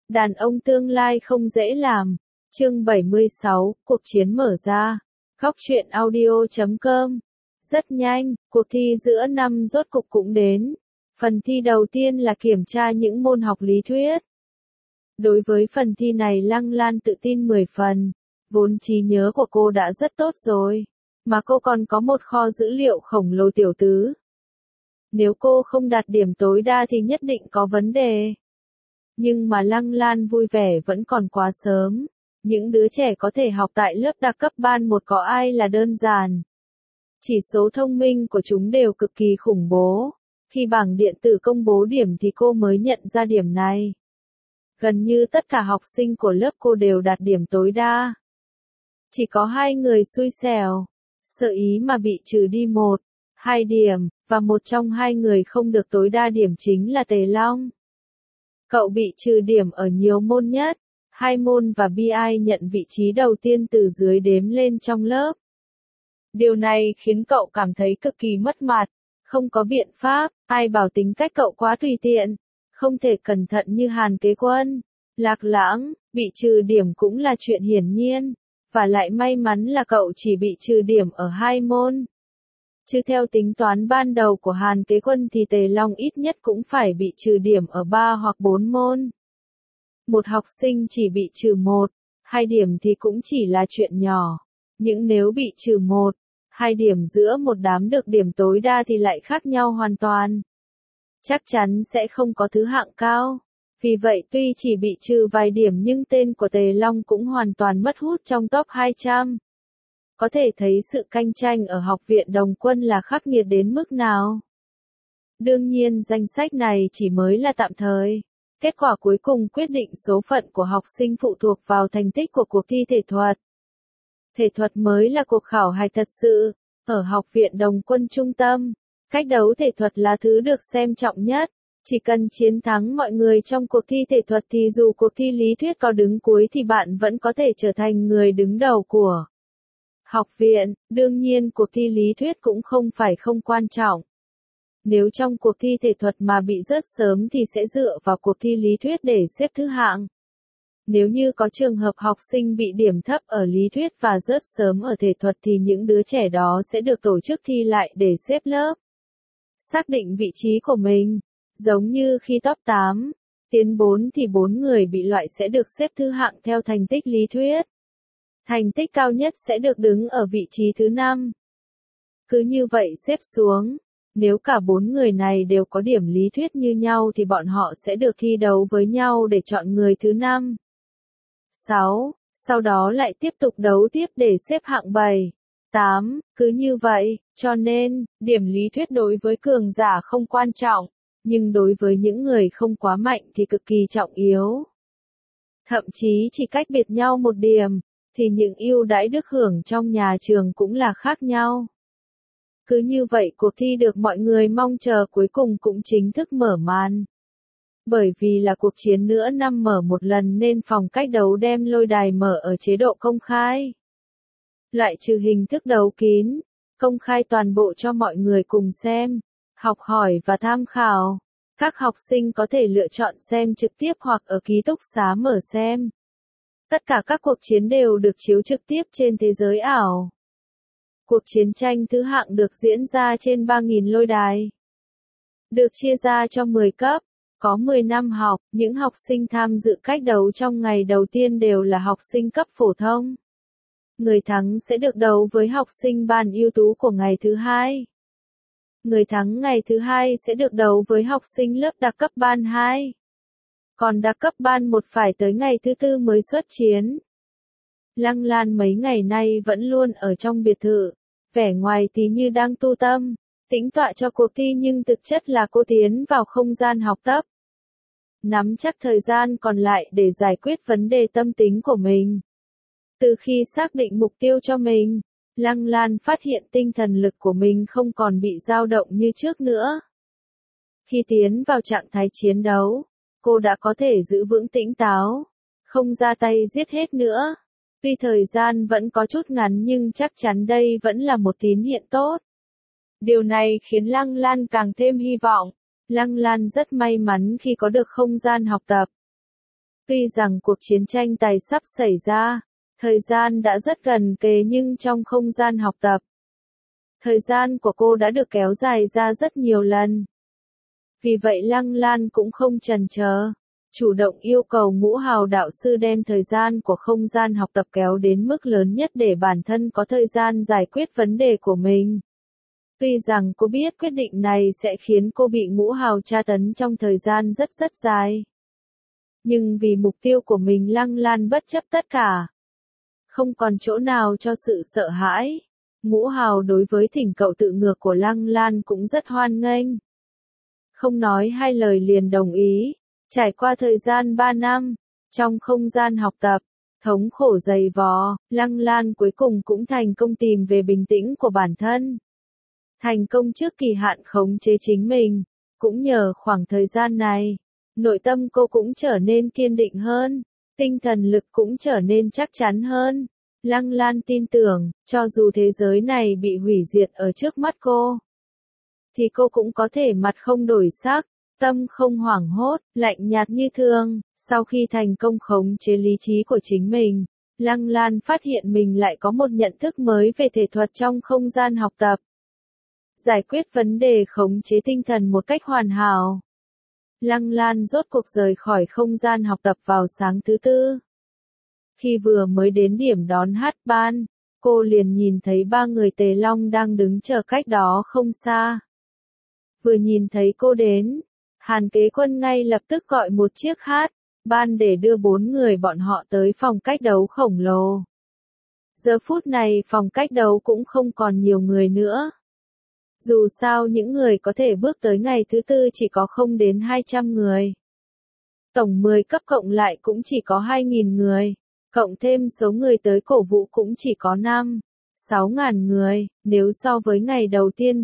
Đàn ông tương lai không dễ làm. Chương 76, cuộc chiến mở ra. Góc truyện audio.com. Rất nhanh, cuộc thi giữa năm rốt cục cũng đến. Phần thi đầu tiên là kiểm tra những môn học lý thuyết. Đối với phần thi này Lăng Lan tự tin 10 phần. Vốn trí nhớ của cô đã rất tốt rồi. Mà cô còn có một kho dữ liệu khổng lồ tiểu tứ. Nếu cô không đạt điểm tối đa thì nhất định có vấn đề. Nhưng mà Lăng Lan vui vẻ vẫn còn quá sớm. Những đứa trẻ có thể học tại lớp đặc cấp ban 1 có ai là đơn giản. Chỉ số thông minh của chúng đều cực kỳ khủng bố. Khi bảng điện tử công bố điểm thì cô mới nhận ra điểm này. Gần như tất cả học sinh của lớp cô đều đạt điểm tối đa. Chỉ có 2 người xui xẻo. Sợ ý mà bị trừ đi 2 điểm, và một trong 2 người không được tối đa điểm chính là Tề Long. Cậu bị trừ điểm ở nhiều môn nhất, 2 môn và BI nhận vị trí đầu tiên từ dưới đếm lên trong lớp. Điều này khiến cậu cảm thấy cực kỳ mất mặt, không có biện pháp, ai bảo tính cách cậu quá tùy tiện, không thể cẩn thận như Hàn Kế Quân. Lạc Lãng, bị trừ điểm cũng là chuyện hiển nhiên, và lại may mắn là cậu chỉ bị trừ điểm ở 2 môn. Chứ theo tính toán ban đầu của Hàn Kế Quân thì Tề Long ít nhất cũng phải bị trừ điểm ở 3 hoặc 4 môn. Một học sinh chỉ bị trừ 2 điểm thì cũng chỉ là chuyện nhỏ. Nhưng nếu bị trừ 2 điểm giữa một đám được điểm tối đa thì lại khác nhau hoàn toàn. Chắc chắn sẽ không có thứ hạng cao. Vì vậy tuy chỉ bị trừ vài điểm nhưng tên của Tề Long cũng hoàn toàn mất hút trong top 200. Có thể thấy sự cạnh tranh ở học viện Đồng Quân là khắc nghiệt đến mức nào. Đương nhiên danh sách này chỉ mới là tạm thời. Kết quả cuối cùng quyết định số phận của học sinh phụ thuộc vào thành tích của cuộc thi thể thuật. Thể thuật mới là cuộc khảo hạch thật sự. Ở học viện Đồng Quân trung tâm, cách đấu thể thuật là thứ được xem trọng nhất. Chỉ cần chiến thắng mọi người trong cuộc thi thể thuật thì dù cuộc thi lý thuyết có đứng cuối thì bạn vẫn có thể trở thành người đứng đầu của học viện. Đương nhiên cuộc thi lý thuyết cũng không phải không quan trọng. Nếu trong cuộc thi thể thuật mà bị rớt sớm thì sẽ dựa vào cuộc thi lý thuyết để xếp thứ hạng. Nếu như có trường hợp học sinh bị điểm thấp ở lý thuyết và rớt sớm ở thể thuật thì những đứa trẻ đó sẽ được tổ chức thi lại để xếp lớp. Xác định vị trí của mình. Giống như khi top 8, tiến 4 thì 4 người bị loại sẽ được xếp thứ hạng theo thành tích lý thuyết. Thành tích cao nhất sẽ được đứng ở vị trí thứ 5. Cứ như vậy xếp xuống. Nếu cả 4 người này đều có điểm lý thuyết như nhau thì bọn họ sẽ được thi đấu với nhau để chọn người thứ 5. 6. Sau đó lại tiếp tục đấu tiếp để xếp hạng 7. 8. Cứ như vậy, cho nên, điểm lý thuyết đối với cường giả không quan trọng. Nhưng đối với những người không quá mạnh thì cực kỳ trọng yếu. Thậm chí chỉ cách biệt nhau 1 điểm, thì những ưu đãi được hưởng trong nhà trường cũng là khác nhau. Cứ như vậy cuộc thi được mọi người mong chờ cuối cùng cũng chính thức mở màn. Bởi vì là cuộc chiến nữa năm mở một lần nên phòng cách đấu đem lôi đài mở ở chế độ công khai. Loại trừ hình thức đấu kín, công khai toàn bộ cho mọi người cùng xem, học hỏi và tham khảo. Các học sinh có thể lựa chọn xem trực tiếp hoặc ở ký túc xá mở xem. Tất cả các cuộc chiến đều được chiếu trực tiếp trên thế giới ảo. Cuộc chiến tranh thứ hạng được diễn ra trên 3.000 lôi đài. Được chia ra cho 10 cấp, có 10 năm học, những học sinh tham dự cách đấu trong ngày đầu tiên đều là học sinh cấp phổ thông. Người thắng sẽ được đấu với học sinh ban ưu tú của ngày thứ 2. Người thắng ngày thứ 2 sẽ được đấu với học sinh lớp đặc cấp ban 2. Còn đặc cấp ban 1 phải tới ngày thứ 4 mới xuất chiến. Lăng Lan mấy ngày nay vẫn luôn ở trong biệt thự, vẻ ngoài thì như đang tu tâm, tĩnh tọa cho cuộc thi nhưng thực chất là cô tiến vào không gian học tập. Nắm chắc thời gian còn lại để giải quyết vấn đề tâm tính của mình. Từ khi xác định mục tiêu cho mình, Lăng Lan phát hiện tinh thần lực của mình không còn bị dao động như trước nữa. Khi tiến vào trạng thái chiến đấu, cô đã có thể giữ vững tĩnh táo, không ra tay giết hết nữa. Tuy thời gian vẫn có chút ngắn nhưng chắc chắn đây vẫn là một tín hiệu tốt. Điều này khiến Lăng Lan càng thêm hy vọng. Lăng Lan rất may mắn khi có được không gian học tập. Tuy rằng cuộc chiến tranh tài sắp xảy ra, thời gian đã rất gần kề nhưng trong không gian học tập, thời gian của cô đã được kéo dài ra rất nhiều lần. Vì vậy Lăng Lan cũng không chần chờ, chủ động yêu cầu Ngũ Hào đạo sư đem thời gian của không gian học tập kéo đến mức lớn nhất để bản thân có thời gian giải quyết vấn đề của mình. Tuy rằng cô biết quyết định này sẽ khiến cô bị Ngũ Hào tra tấn trong thời gian rất rất dài. Nhưng vì mục tiêu của mình Lăng Lan bất chấp tất cả. Không còn chỗ nào cho sự sợ hãi. Ngũ Hào đối với thỉnh cầu tự ngược của Lăng Lan cũng rất hoan nghênh. Không nói hai lời liền đồng ý. Trải qua thời gian 3 năm, trong không gian học tập, thống khổ dày vò, Lăng Lan cuối cùng cũng thành công tìm về bình tĩnh của bản thân. Thành công trước kỳ hạn khống chế chính mình, cũng nhờ khoảng thời gian này, nội tâm cô cũng trở nên kiên định hơn, tinh thần lực cũng trở nên chắc chắn hơn. Lăng Lan tin tưởng, cho dù thế giới này bị hủy diệt ở trước mắt cô, thì cô cũng có thể mặt không đổi sắc, tâm không hoảng hốt, lạnh nhạt như thường. Sau khi thành công khống chế lý trí của chính mình, Lăng Lan phát hiện mình lại có một nhận thức mới về thể thuật trong không gian học tập. Giải quyết vấn đề khống chế tinh thần một cách hoàn hảo. Lăng Lan rốt cuộc rời khỏi không gian học tập vào sáng thứ Tư. Khi vừa mới đến điểm đón hát ban, cô liền nhìn thấy 3 người Tề Long đang đứng chờ cách đó không xa. Vừa nhìn thấy cô đến, Hàn Kế Quân ngay lập tức gọi một chiếc hát ban để đưa 4 người bọn họ tới phòng cách đấu khổng lồ. Giờ phút này phòng cách đấu cũng không còn nhiều người nữa. Dù sao những người có thể bước tới ngày thứ Tư chỉ có không đến 200 người. Tổng 10 cấp cộng lại cũng chỉ có 2.000 người. Cộng thêm số người tới cổ vũ cũng chỉ có 6.000 người. Nếu so với ngày đầu tiên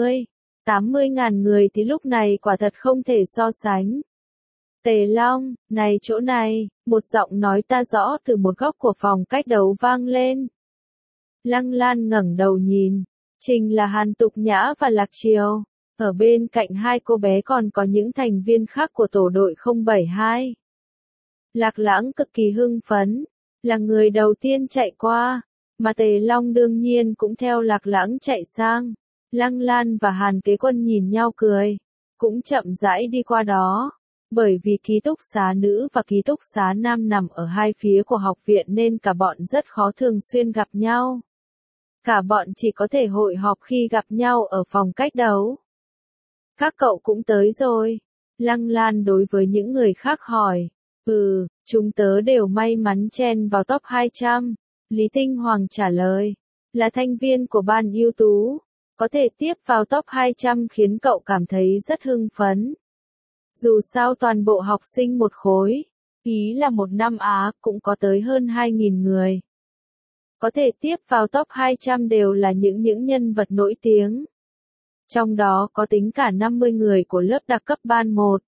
80.000 người thì lúc này quả thật không thể so sánh. Tề Long, này chỗ này, một giọng nói ta rõ từ một góc của phòng cách đấu vang lên. Lăng Lan ngẩng đầu nhìn, Trình là Hàn Tục Nhã và Lạc Triều. Ở bên cạnh hai cô bé còn có những thành viên khác của tổ đội 072. Lạc Lãng cực kỳ hưng phấn, là người đầu tiên chạy qua, mà Tề Long đương nhiên cũng theo Lạc Lãng chạy sang. Lăng Lan và Hàn Kế Quân nhìn nhau cười, cũng chậm rãi đi qua đó. Bởi vì ký túc xá nữ và ký túc xá nam nằm ở hai phía của học viện nên cả bọn rất khó thường xuyên gặp nhau. Cả bọn chỉ có thể hội họp khi gặp nhau ở phòng cách đấu. Các cậu cũng tới rồi. Lăng Lan đối với những người khác hỏi. Chúng tớ đều may mắn chen vào top 200. Lý Tinh Hoàng trả lời. Là thành viên của ban ưu tú. Có thể tiếp vào top 200 khiến cậu cảm thấy rất hưng phấn. Dù sao toàn bộ học sinh một khối, ý là một năm Á cũng có tới hơn 2.000 người. Có thể tiếp vào top 200 đều là những nhân vật nổi tiếng. Trong đó có tính cả 50 người của lớp đặc cấp ban 1.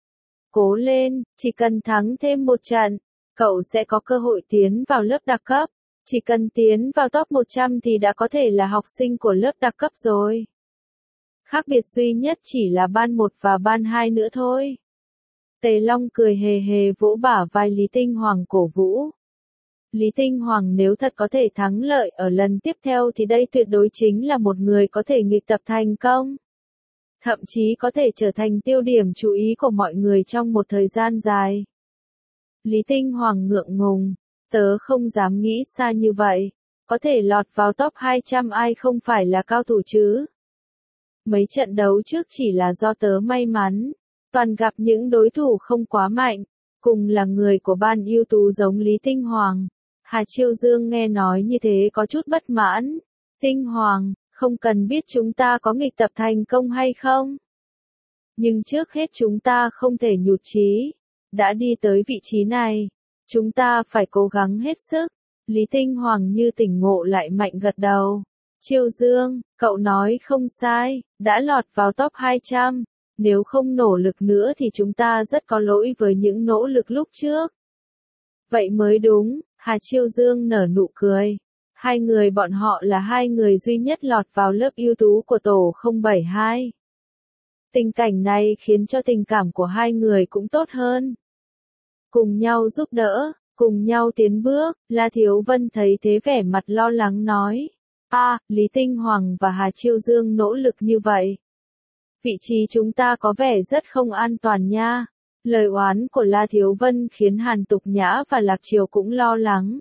Cố lên, chỉ cần thắng thêm một trận, cậu sẽ có cơ hội tiến vào lớp đặc cấp. Chỉ cần tiến vào top 100 thì đã có thể là học sinh của lớp đặc cấp rồi. Khác biệt duy nhất chỉ là ban 1 và ban 2 nữa thôi. Tề Long cười hề hề vỗ bả vai Lý Tinh Hoàng cổ vũ. Lý Tinh Hoàng nếu thật có thể thắng lợi ở lần tiếp theo thì đây tuyệt đối chính là một người có thể nghịch tập thành công. Thậm chí có thể trở thành tiêu điểm chú ý của mọi người trong một thời gian dài. Lý Tinh Hoàng ngượng ngùng, tớ không dám nghĩ xa như vậy. Có thể lọt vào top 200 ai không phải là cao thủ chứ. Mấy trận đấu trước chỉ là do tớ may mắn, toàn gặp những đối thủ không quá mạnh, cùng là người của ban ưu tú giống Lý Tinh Hoàng. Hà Chiêu Dương nghe nói như thế có chút bất mãn. Tinh Hoàng, không cần biết chúng ta có nghịch tập thành công hay không. Nhưng trước hết chúng ta không thể nhụt chí. Đã đi tới vị trí này, chúng ta phải cố gắng hết sức. Lý Tinh Hoàng như tỉnh ngộ lại mạnh gật đầu. Chiêu Dương, cậu nói không sai, đã lọt vào top 200. Nếu không nỗ lực nữa thì chúng ta rất có lỗi với những nỗ lực lúc trước. Vậy mới đúng, Hà Chiêu Dương nở nụ cười. Hai người bọn họ là hai người duy nhất lọt vào lớp ưu tú của tổ 072. Tình cảnh này khiến cho tình cảm của hai người cũng tốt hơn. cùng nhau giúp đỡ, cùng nhau tiến bước. La Thiếu Vân thấy thế vẻ mặt lo lắng nói. Lý Tinh Hoàng và Hà Chiêu Dương nỗ lực như vậy. Vị trí chúng ta có vẻ rất không an toàn nha. Lời oán của La Thiếu Vân khiến Hàn Tục Nhã và Lạc Triều cũng lo lắng.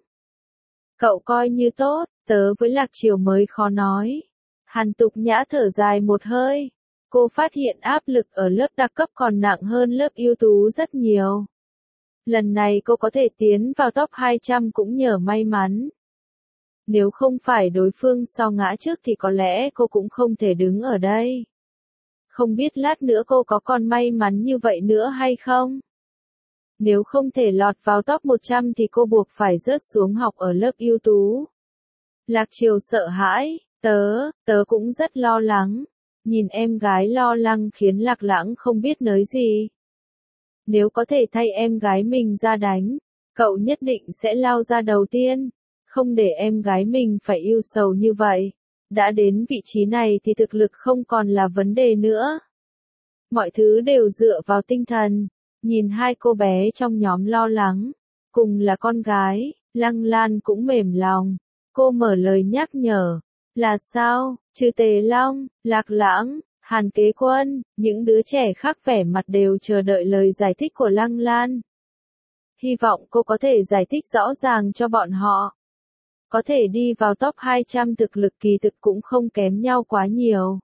Cậu coi như tốt, tớ với Lạc Triều mới khó nói. Hàn Tục Nhã thở dài một hơi. Cô phát hiện áp lực ở lớp đặc cấp còn nặng hơn lớp ưu tú rất nhiều. Lần này cô có thể tiến vào top 200 cũng nhờ may mắn. Nếu không phải đối phương sau ngã trước thì có lẽ cô cũng không thể đứng ở đây. Không biết lát nữa cô có còn may mắn như vậy nữa hay không? Nếu không thể lọt vào top 100 thì cô buộc phải rớt xuống học ở lớp ưu tú. Lạc Triều sợ hãi, tớ cũng rất lo lắng. Nhìn em gái lo lắng khiến Lạc Lãng không biết nói gì. Nếu có thể thay em gái mình ra đánh, cậu nhất định sẽ lao ra đầu tiên. Không để em gái mình phải yêu sầu như vậy. Đã đến vị trí này thì thực lực không còn là vấn đề nữa. Mọi thứ đều dựa vào tinh thần. Nhìn hai cô bé trong nhóm lo lắng, cùng là con gái, Lăng Lan cũng mềm lòng. Cô mở lời nhắc nhở. Là sao, Trừ Tề Long, Lạc Lãng, Hàn Kế Quân, những đứa trẻ khác vẻ mặt đều chờ đợi lời giải thích của Lăng Lan. Hy vọng cô có thể giải thích rõ ràng cho bọn họ. Có thể đi vào top 200 thực lực kỳ thực cũng không kém nhau quá nhiều.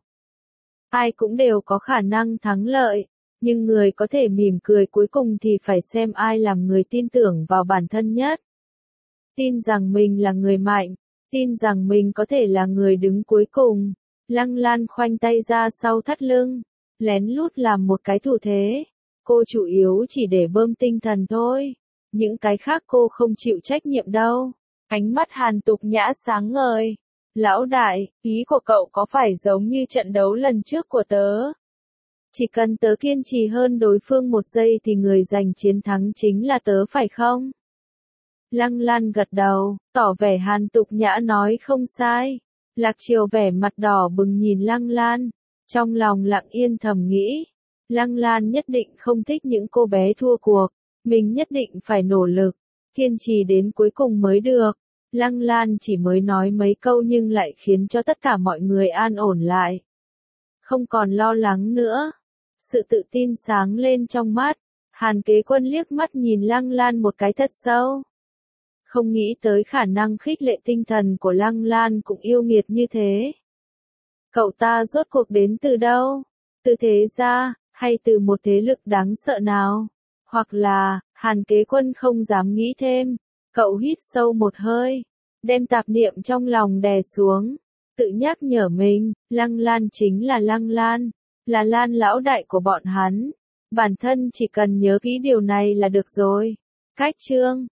Ai cũng đều có khả năng thắng lợi, nhưng người có thể mỉm cười cuối cùng thì phải xem ai làm người tin tưởng vào bản thân nhất. Tin rằng mình là người mạnh, tin rằng mình có thể là người đứng cuối cùng. Lăng Lan khoanh tay ra sau thắt lưng, lén lút làm một cái thủ thế. Cô chủ yếu chỉ để bơm tinh thần thôi, những cái khác cô không chịu trách nhiệm đâu. Ánh mắt Hàn Tục Nhã sáng ngời. Lão đại, ý của cậu có phải giống như trận đấu lần trước của tớ? Chỉ cần tớ kiên trì hơn đối phương một giây thì người giành chiến thắng chính là tớ phải không? Lăng Lan gật đầu, tỏ vẻ Hàn Tục Nhã nói không sai. Lạc Triều vẻ mặt đỏ bừng nhìn Lăng Lan, trong lòng lặng yên thầm nghĩ. Lăng Lan nhất định không thích những cô bé thua cuộc, mình nhất định phải nỗ lực, kiên trì đến cuối cùng mới được. Lăng Lan chỉ mới nói mấy câu nhưng lại khiến cho tất cả mọi người an ổn lại. Không còn lo lắng nữa. Sự tự tin sáng lên trong mắt. Hàn Kế Quân liếc mắt nhìn Lăng Lan một cái thật sâu. Không nghĩ tới khả năng khích lệ tinh thần của Lăng Lan cũng yêu nghiệt như thế. Cậu ta rốt cuộc đến từ đâu? Từ thế gia, hay từ một thế lực đáng sợ nào? Hoặc là, Hàn Kế Quân không dám nghĩ thêm. Cậu hít sâu một hơi, đem tạp niệm trong lòng đè xuống, tự nhắc nhở mình, Lăng Lan chính là Lăng Lan, là Lan lão đại của bọn hắn. Bản thân chỉ cần nhớ kỹ điều này là được rồi. Cách chương